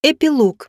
Эпилог.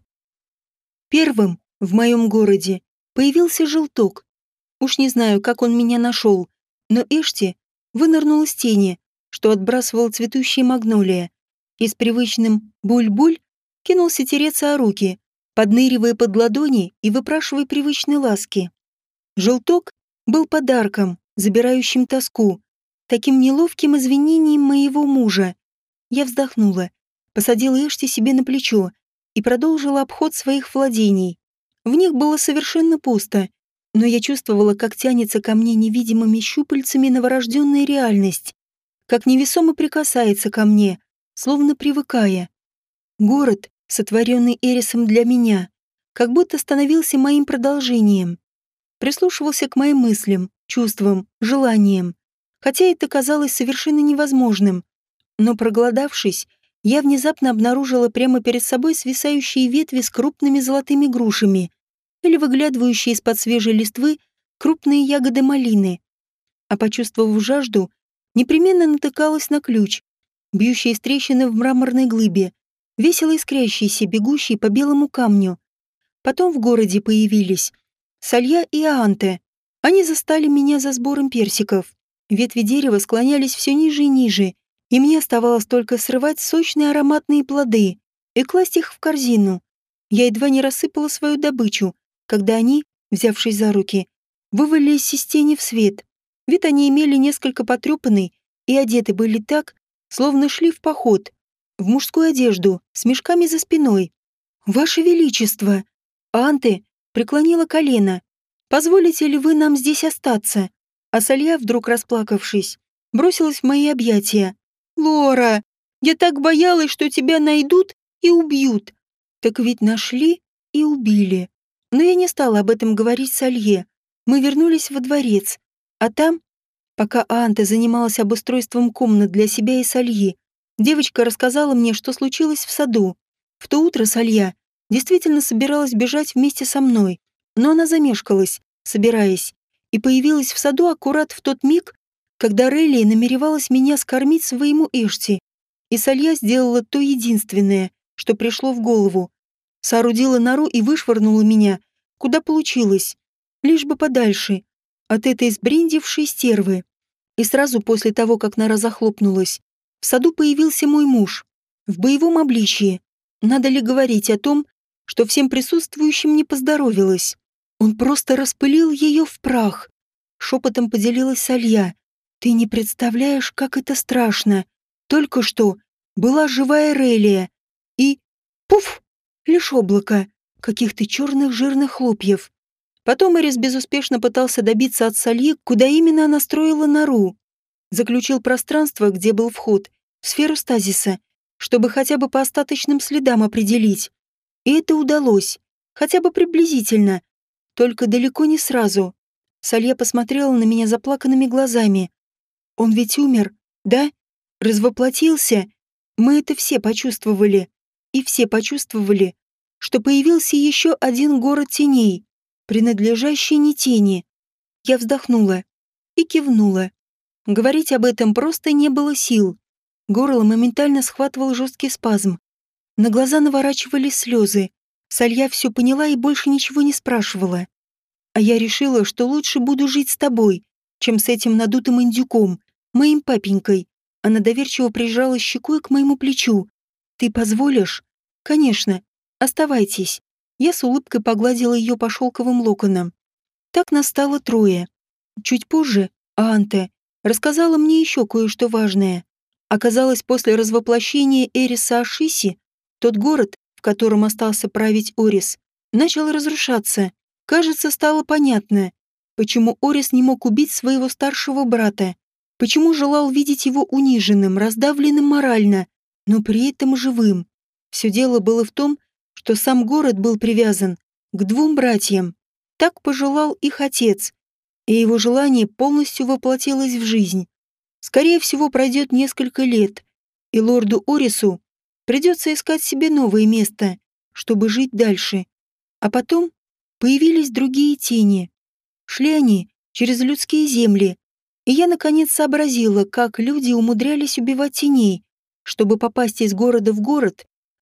Первым в моем городе появился желток. Уж не знаю, как он меня нашел, но Эшти вынырнул из тени, что отбрасывал цветущая магнолия, и с привычным буль-буль кинулся тереться о руки, подныривая под ладони и выпрашивая привычные ласки. Желток был подарком, забирающим тоску, таким неловким извинением моего мужа. Я вздохнула, посадила Эшти себе на плечо и продолжила обход своих владений. В них было совершенно пусто, но я чувствовала, как тянется ко мне невидимыми щупальцами новорожденная реальность, как невесомо прикасается ко мне, словно привыкая. Город, сотворенный Эрисом для меня, как будто становился моим продолжением. Прислушивался к моим мыслям, чувствам, желаниям, хотя это казалось совершенно невозможным. Но проголодавшись, я внезапно обнаружила прямо перед собой свисающие ветви с крупными золотыми грушами или выглядывающие из-под свежей листвы крупные ягоды малины. А почувствовав жажду, непременно натыкалась на ключ, бьющий из трещины в мраморной глыбе, весело искрящийся, бегущий по белому камню. Потом в городе появились Салья и Аанте. Они застали меня за сбором персиков. Ветви дерева склонялись все ниже и ниже, и мне оставалось только срывать сочные ароматные плоды и класть их в корзину. Я едва не рассыпала свою добычу, когда они, взявшись за руки, вывалились из тени в свет. Вид они имели несколько потрепанный и одеты были так, словно шли в поход, в мужскую одежду, с мешками за спиной. «Ваше Величество!» Анте преклонила колено. «Позволите ли вы нам здесь остаться?» А Салья, вдруг расплакавшись, бросилась в мои объятия. «Лора, я так боялась, что тебя найдут и убьют». Так ведь нашли и убили. Но я не стала об этом говорить Салье. Мы вернулись во дворец. А там, пока Анте занималась обустройством комнат для себя и Сальи, девочка рассказала мне, что случилось в саду. В то утро Салья действительно собиралась бежать вместе со мной, но она замешкалась, собираясь, и появилась в саду аккурат в тот миг, когда Релли намеревалась меня скормить своему Эшти, и Салья сделала то единственное, что пришло в голову. Соорудила нору и вышвырнула меня, куда получилось, лишь бы подальше, от этой сбрендившей стервы. И сразу после того, как нора захлопнулась, в саду появился мой муж, в боевом обличье. Надо ли говорить о том, что всем присутствующим не поздоровилось? Он просто распылил ее в прах. Шепотом поделилась Салья. «Ты не представляешь, как это страшно. Только что была живая Релия. И... пуф! Лишь облако каких-то черных жирных хлопьев». Потом Эрис безуспешно пытался добиться от Сальи, куда именно она строила нору. Заключил пространство, где был вход, в сферу стазиса, чтобы хотя бы по остаточным следам определить. И это удалось, хотя бы приблизительно, только далеко не сразу. Салья посмотрела на меня заплаканными глазами. «Он ведь умер, да? Развоплотился? Мы это все почувствовали. И все почувствовали, что появился еще один город теней, принадлежащий не тени». Я вздохнула и кивнула. Говорить об этом просто не было сил. Горло моментально схватывал жесткий спазм. На глаза наворачивались слезы. Салья все поняла и больше ничего не спрашивала. А я решила, что лучше буду жить с тобой, чем с этим надутым индюком, моим папенькой. Она доверчиво прижала щекой к моему плечу. «Ты позволишь?» «Конечно. Оставайтесь». Я с улыбкой погладила ее по шелковым локонам. Так нас стало трое. Чуть позже Анте рассказала мне еще кое-что важное. Оказалось, после развоплощения Эриса Ашиси, тот город, в котором остался править Орис, начал разрушаться. Кажется, стало понятно, почему Орис не мог убить своего старшего брата, почему желал видеть его униженным, раздавленным морально, но при этом живым. Все дело было в том, что сам город был привязан к двум братьям. Так пожелал их отец, и его желание полностью воплотилось в жизнь. Скорее всего, пройдет несколько лет, и лорду Орису придется искать себе новое место, чтобы жить дальше. А потом появились другие тени. Шли они через людские земли, и я наконец сообразила, как люди умудрялись убивать теней, чтобы попасть из города в город,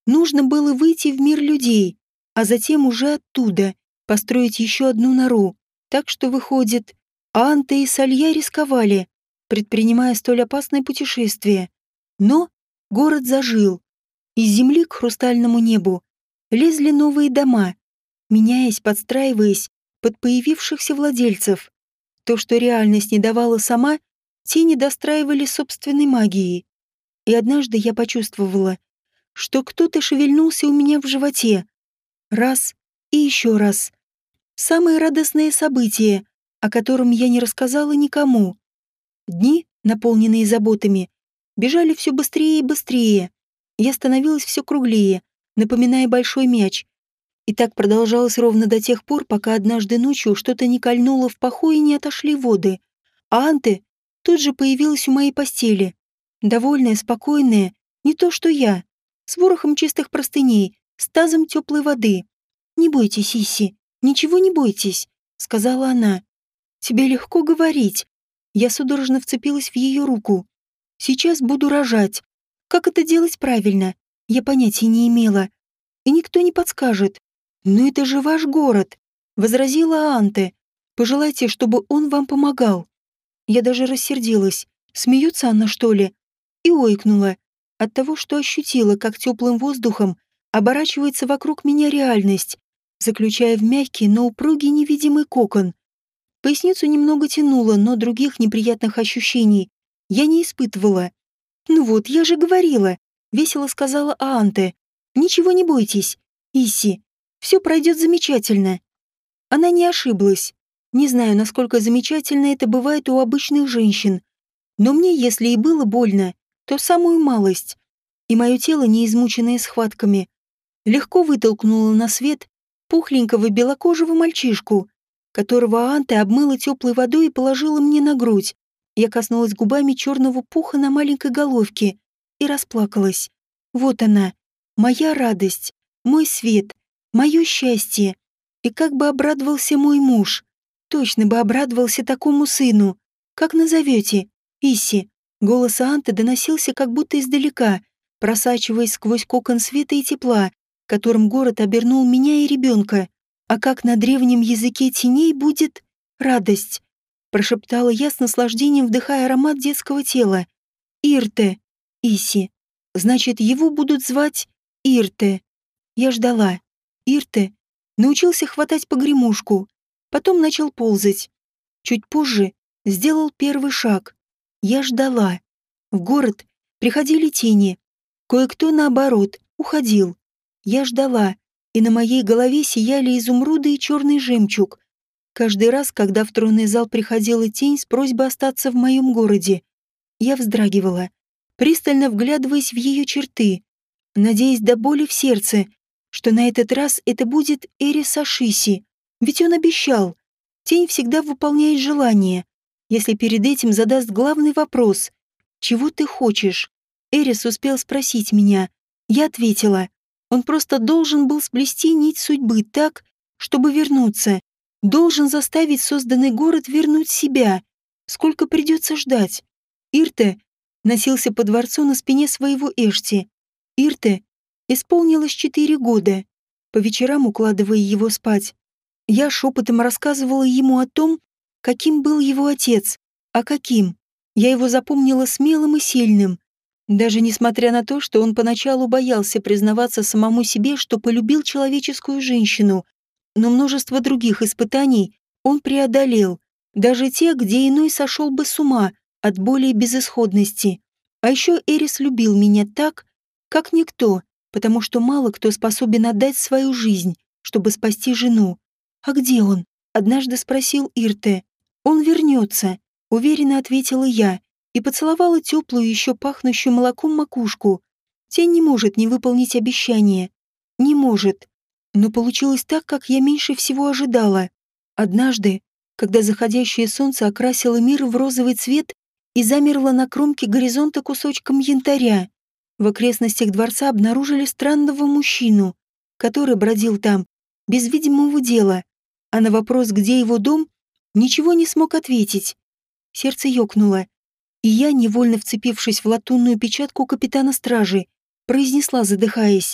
Нужно было выйти в мир людей, а затем уже оттуда построить еще одну нору. Так что, выходит, Анта и Салья рисковали, предпринимая столь опасное путешествие. Но город зажил. Из земли к хрустальному небу лезли новые дома, меняясь, подстраиваясь под появившихся владельцев. То, что реальность не давала сама, тени достраивали собственной магией. И однажды я почувствовала, что кто-то шевельнулся у меня в животе. Раз и еще раз. Самое радостное событие, о котором я не рассказала никому. Дни, наполненные заботами, бежали все быстрее и быстрее. Я становилась все круглее, напоминая большой мяч. И так продолжалось ровно до тех пор, пока однажды ночью что-то не кольнуло в паху и не отошли воды. А Анте тут же появилась у моей постели. Довольная, спокойная, не то что я, с ворохом чистых простыней, с тазом теплой воды. «Не бойтесь, Исси, ничего не бойтесь», — сказала она. «Тебе легко говорить». Я судорожно вцепилась в ее руку. «Сейчас буду рожать. Как это делать правильно? Я понятия не имела. И никто не подскажет. «Но это же ваш город», — возразила Анте. «Пожелайте, чтобы он вам помогал». Я даже рассердилась. Смеется она, что ли? И ойкнула от того, что ощутила, как теплым воздухом оборачивается вокруг меня реальность, заключая в мягкий, но упругий невидимый кокон. Поясницу немного тянуло, но других неприятных ощущений я не испытывала. «Ну вот, я же говорила», — весело сказала Аанте. «Ничего не бойтесь, Исси, все пройдет замечательно». Она не ошиблась. Не знаю, насколько замечательно это бывает у обычных женщин, но мне, если и было больно, то самую малость. И мое тело, не измученное схватками, легко вытолкнуло на свет пухленького белокожего мальчишку, которого Анте обмыла теплой водой и положила мне на грудь. Я коснулась губами черного пуха на маленькой головке и расплакалась. Вот она, моя радость, мой свет, мое счастье. И как бы обрадовался мой муж. Точно бы обрадовался такому сыну. Как назовете? Исси. Голос Анты доносился как будто издалека, просачиваясь сквозь кокон света и тепла, которым город обернул меня и ребенка. А как на древнем языке теней будет радость, прошептала я с наслаждением, вдыхая аромат детского тела. Ирте. Исси. Значит, его будут звать Ирте. Я ждала. Ирте научился хватать погремушку, потом начал ползать. Чуть позже сделал первый шаг. Я ждала. В город приходили тени. Кое-кто, наоборот, уходил. Я ждала, и на моей голове сияли изумруды и черный жемчуг. Каждый раз, когда в тронный зал приходила тень с просьбой остаться в моем городе, я вздрагивала, пристально вглядываясь в ее черты, надеясь до боли в сердце, что на этот раз это будет Эрис Ашиси, ведь он обещал. Тень всегда выполняет желание, если перед этим задаст главный вопрос «Чего ты хочешь?». Эрис успел спросить меня. Я ответила. Он просто должен был сплести нить судьбы так, чтобы вернуться. Должен заставить созданный город вернуть себя. Сколько придется ждать? Ирте носился по дворцу на спине своего Эшти. Ирте исполнилось 4 года. По вечерам, укладывая его спать, я шепотом рассказывала ему о том, каким был его отец, а каким. Я его запомнила смелым и сильным. Даже несмотря на то, что он поначалу боялся признаваться самому себе, что полюбил человеческую женщину, но множество других испытаний он преодолел, даже те, где иной сошел бы с ума от боли и безысходности. А еще Эрис любил меня так, как никто, потому что мало кто способен отдать свою жизнь, чтобы спасти жену. «А где он?» — однажды спросил Ирте. «Он вернется», — уверенно ответила я и поцеловала теплую, еще пахнущую молоком макушку. Тень не может не выполнить обещание. Не может. Но получилось так, как я меньше всего ожидала. Однажды, когда заходящее солнце окрасило мир в розовый цвет и замерло на кромке горизонта кусочком янтаря, в окрестностях дворца обнаружили странного мужчину, который бродил там без видимого дела, а на вопрос, где его дом, ничего не смог ответить. Сердце ёкнуло, и я, невольно вцепившись в латунную печатку капитана стражи, произнесла, задыхаясь: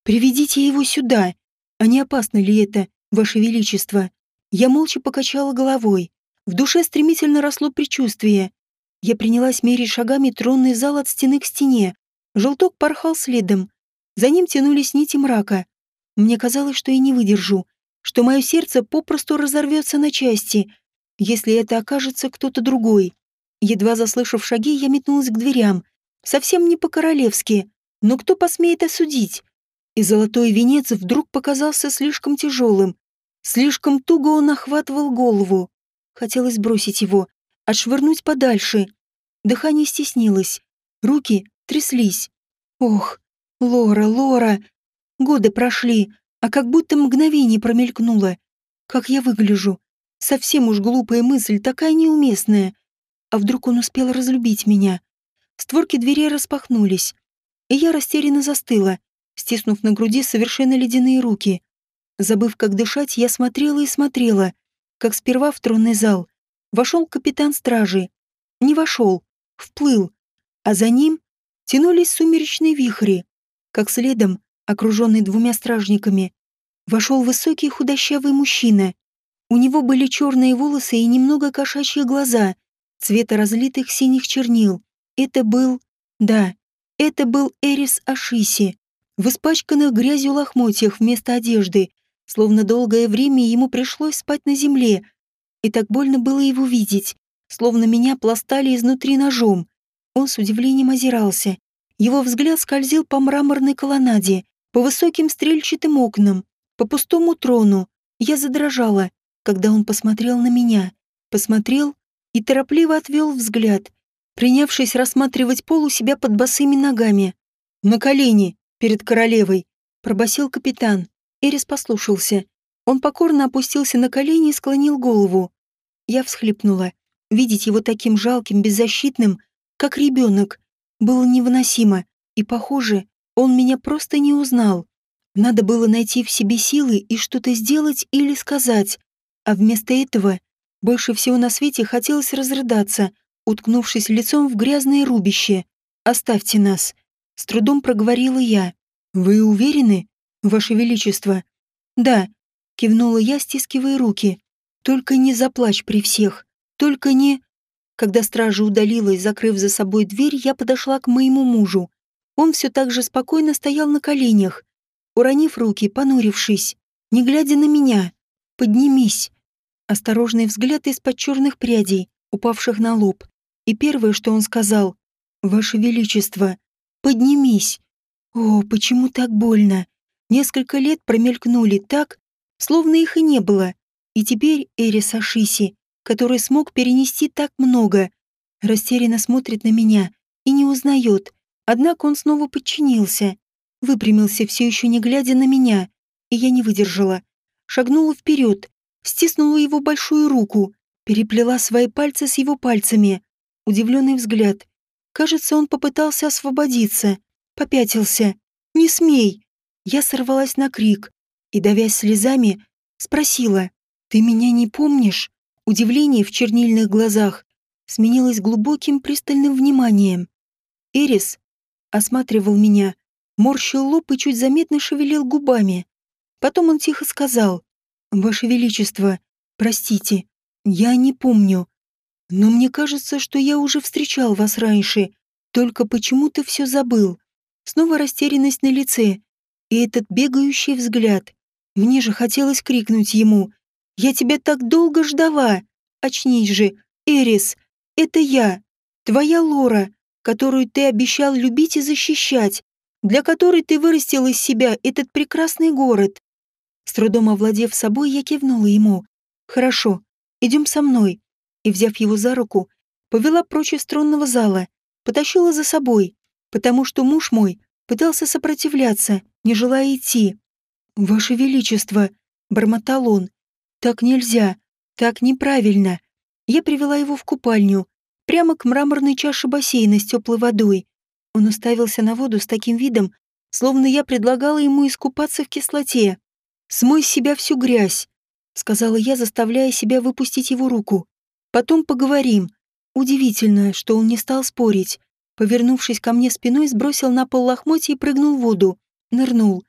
«Приведите его сюда! А не опасно ли это, Ваше Величество?» Я молча покачала головой. В душе стремительно росло предчувствие. Я принялась мерить шагами тронный зал от стены к стене. Желток порхал следом. За ним тянулись нити мрака. Мне казалось, что я не выдержу, что мое сердце попросту разорвется на части, если это окажется кто-то другой. Едва заслышав шаги, я метнулась к дверям. Совсем не по-королевски. Но кто посмеет осудить? И золотой венец вдруг показался слишком тяжелым. Слишком туго он охватывал голову. Хотелось бросить его, отшвырнуть подальше. Дыхание стеснилось. Руки тряслись. Ох, Лора, Лора. Годы прошли, а как будто мгновение промелькнуло. Как я выгляжу. Совсем уж глупая мысль, такая неуместная. А вдруг он успел разлюбить меня? Створки дверей распахнулись, и я растерянно застыла, стиснув на груди совершенно ледяные руки. Забыв, как дышать, я смотрела и смотрела, как сперва в тронный зал вошел капитан стражи. Не вошел, вплыл, а за ним тянулись сумеречные вихри, как следом, окруженный двумя стражниками, вошел высокий худощавый мужчина. У него были черные волосы и немного кошачьи глаза, цвета разлитых синих чернил. Это был... Да, это был Эрис Ашиси, в испачканных грязью лохмотьях вместо одежды, словно долгое время ему пришлось спать на земле. И так больно было его видеть, словно меня пластали изнутри ножом. Он с удивлением озирался. Его взгляд скользил по мраморной колоннаде, по высоким стрельчатым окнам, по пустому трону. Я задрожала, когда он посмотрел на меня. Посмотрел и торопливо отвел взгляд, принявшись рассматривать пол у себя под босыми ногами. «На колени, перед королевой», — пробасил капитан. Эрис послушался. Он покорно опустился на колени и склонил голову. Я всхлипнула. Видеть его таким жалким, беззащитным, как ребенок, было невыносимо, и, похоже, он меня просто не узнал. Надо было найти в себе силы и что-то сделать или сказать, а вместо этого больше всего на свете хотелось разрыдаться, уткнувшись лицом в грязное рубище. «Оставьте нас», — с трудом проговорила я. «Вы уверены, Ваше Величество?» «Да», — кивнула я, стискивая руки. «Только не заплачь при всех. Только не...» Когда стража удалилась, закрыв за собой дверь, я подошла к моему мужу. Он все так же спокойно стоял на коленях, уронив руки, понурившись, не глядя на меня. «Поднимись». Осторожный взгляд из-под черных прядей, упавших на лоб. И первое, что он сказал: «Ваше Величество, поднимись». О, почему так больно? Несколько лет промелькнули так, словно их и не было. И теперь Эрис Ашиси, который смог перенести так много, растерянно смотрит на меня и не узнает. Однако он снова подчинился, выпрямился, все еще не глядя на меня, и я не выдержала. Шагнула вперед, стиснула его большую руку, переплела свои пальцы с его пальцами. Удивленный взгляд. Кажется, он попытался освободиться, попятился. «Не смей!» Я сорвалась на крик и, давясь слезами, спросила: «Ты меня не помнишь?» Удивление в чернильных глазах сменилось глубоким пристальным вниманием. Эрис осматривал меня, морщил лоб и чуть заметно шевелил губами. Потом он тихо сказал: «Ваше Величество, простите, я не помню. Но мне кажется, что я уже встречал вас раньше, только почему-то все забыл». Снова растерянность на лице и этот бегающий взгляд. Мне же хотелось крикнуть ему: «Я тебя так долго ждала! Очнись же, Эрис! Это я, твоя Лора, которую ты обещал любить и защищать, для которой ты вырастил из себя этот прекрасный город». С трудом овладев собой, я кивнула ему. «Хорошо, идем со мной». И, взяв его за руку, повела прочь из тронного зала, потащила за собой, потому что муж мой пытался сопротивляться, не желая идти. «Ваше Величество», — бормотал он, — «так нельзя, так неправильно». Я привела его в купальню, прямо к мраморной чаше бассейна с теплой водой. Он уставился на воду с таким видом, словно я предлагала ему искупаться в кислоте. «Смой с себя всю грязь», — сказала я, заставляя себя выпустить его руку. «Потом поговорим». Удивительно, что он не стал спорить. Повернувшись ко мне спиной, сбросил на пол лохмотья и прыгнул в воду. Нырнул.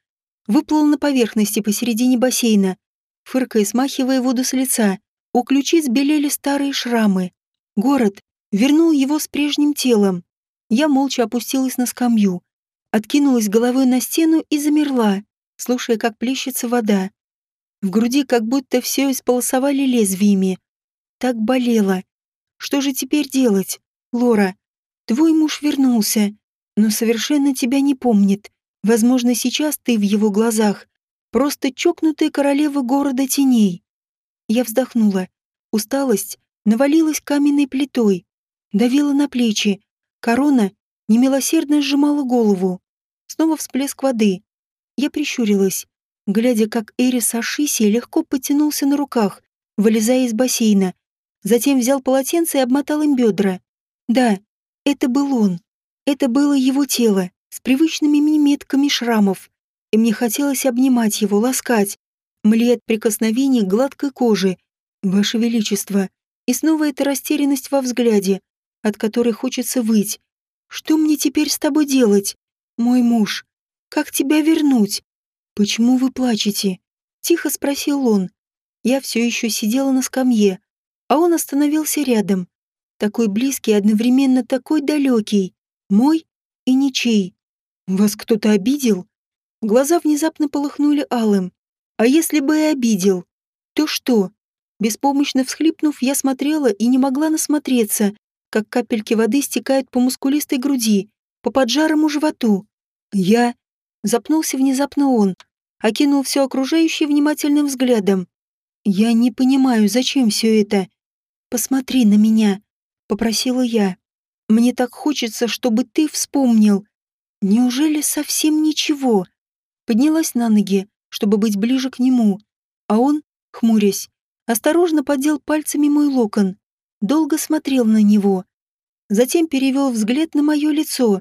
выплыл на поверхности посередине бассейна, фыркая, смахивая воду с лица. У ключиц белели старые шрамы. Город вернул его с прежним телом. Я молча опустилась на скамью, откинулась головой на стену и замерла, слушая, как плещется вода. В груди как будто все исполосовали лезвиями. Так болело. Что же теперь делать, Лора? Твой муж вернулся, но совершенно тебя не помнит. Возможно, сейчас ты в его глазах просто чокнутая королева города теней. Я вздохнула. Усталость навалилась каменной плитой, давила на плечи. Корона немилосердно сжимала голову. Снова всплеск воды. Я прищурилась, глядя, как Эрис Ашиси легко потянулся на руках, вылезая из бассейна. Затем взял полотенце и обмотал им бедра. Да, это был он. Это было его тело, с привычными мне метками шрамов. И мне хотелось обнимать его, ласкать, млеть от прикосновений к гладкой кожи. Ваше Величество. И снова эта растерянность во взгляде, от которой хочется выть. Что мне теперь с тобой делать, мой муж? Как тебя вернуть? Почему вы плачете? Тихо спросил он. Я все еще сидела на скамье, а он остановился рядом. Такой близкий и одновременно такой далекий. Мой и ничей. Вас кто-то обидел? Глаза внезапно полыхнули алым. А если бы и обидел, то что? Беспомощно всхлипнув, я смотрела и не могла насмотреться, как капельки воды стекают по мускулистой груди, по поджарому животу. Я... Запнулся внезапно он, окинул все окружающее внимательным взглядом. «Я не понимаю, зачем все это?» «Посмотри на меня», — попросила я. «Мне так хочется, чтобы ты вспомнил. Неужели совсем ничего?» Поднялась на ноги, чтобы быть ближе к нему, а он, хмурясь, осторожно поддел пальцами мой локон, долго смотрел на него, затем перевел взгляд на мое лицо.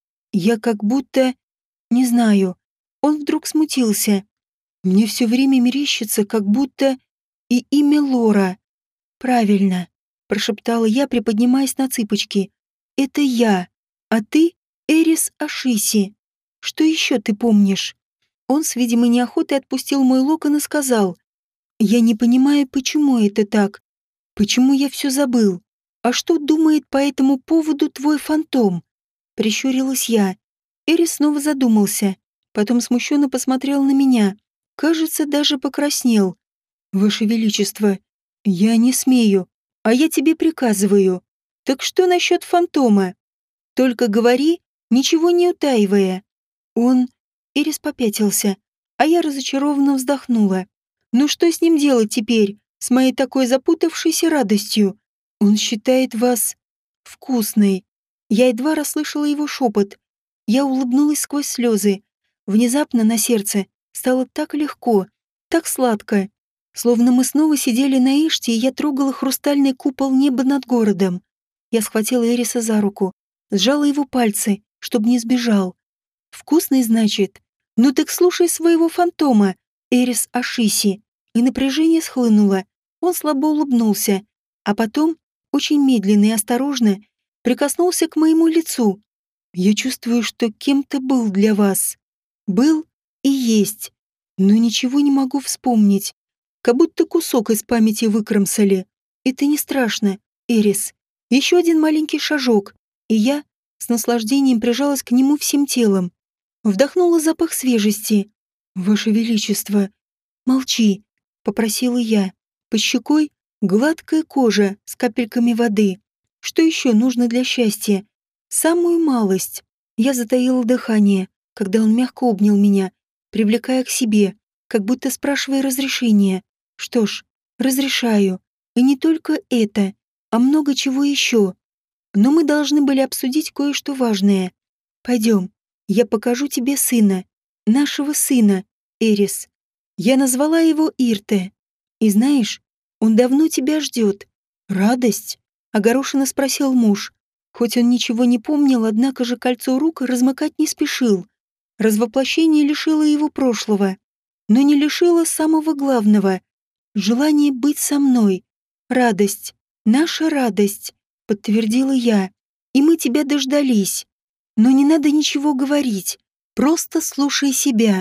Я как будто... Не знаю. Он вдруг смутился. Мне все время мерещится, как будто и имя Лора. Правильно, прошептала я, приподнимаясь на цыпочки. Это я, а ты Эрис Ашиси. Что еще ты помнишь? Он с видимой неохотой отпустил мой локон и сказал: «Я не понимаю, почему это так. Почему я все забыл? А что думает по этому поводу твой фантом?» Прищурилась я. Эрис снова задумался, потом смущенно посмотрел на меня. Кажется, даже покраснел. «Ваше Величество, я не смею, а я тебе приказываю. Так что насчет фантома? Только говори, ничего не утаивая». Он... Эрис попятился, а я разочарованно вздохнула. «Ну что с ним делать теперь, с моей такой запутавшейся радостью? Он считает вас... вкусной». Я едва расслышала его шепот. Я улыбнулась сквозь слезы. Внезапно на сердце стало так легко, так сладко. Словно мы снова сидели на Иште, и я трогала хрустальный купол неба над городом. Я схватила Эриса за руку, сжала его пальцы, чтобы не сбежал. «Вкусный, значит? Ну так слушай своего фантома, Эрис Ашиси». И напряжение схлынуло. Он слабо улыбнулся, а потом, очень медленно и осторожно, прикоснулся к моему лицу. «Я чувствую, что кем-то был для вас. Был и есть. Но ничего не могу вспомнить. Как будто кусок из памяти выкромсали. Это не страшно, Эрис. Еще один маленький шажок, и я с наслаждением прижалась к нему всем телом. Вдохнула запах свежести. «Ваше Величество!» «Молчи», — попросила я. Под щекой гладкая кожа с капельками воды. Что еще нужно для счастья? Самую малость. Я затаила дыхание, когда он мягко обнял меня, привлекая к себе, как будто спрашивая разрешения. Что ж, разрешаю. И не только это, а много чего еще. Но мы должны были обсудить кое-что важное. Пойдем, я покажу тебе сына. Нашего сына, Эрис. Я назвала его Ирте. И знаешь, он давно тебя ждет. Радость? Огорошенно спросил муж. Хоть он ничего не помнил, однако же кольцо рук размыкать не спешил. Развоплощение лишило его прошлого, но не лишило самого главного — желание быть со мной. Радость, наша радость, подтвердила я. И мы тебя дождались. Но не надо ничего говорить, просто слушай себя.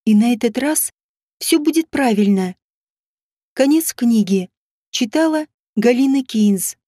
И на этот раз все будет правильно. Конец книги. Читала Галина Кейнс.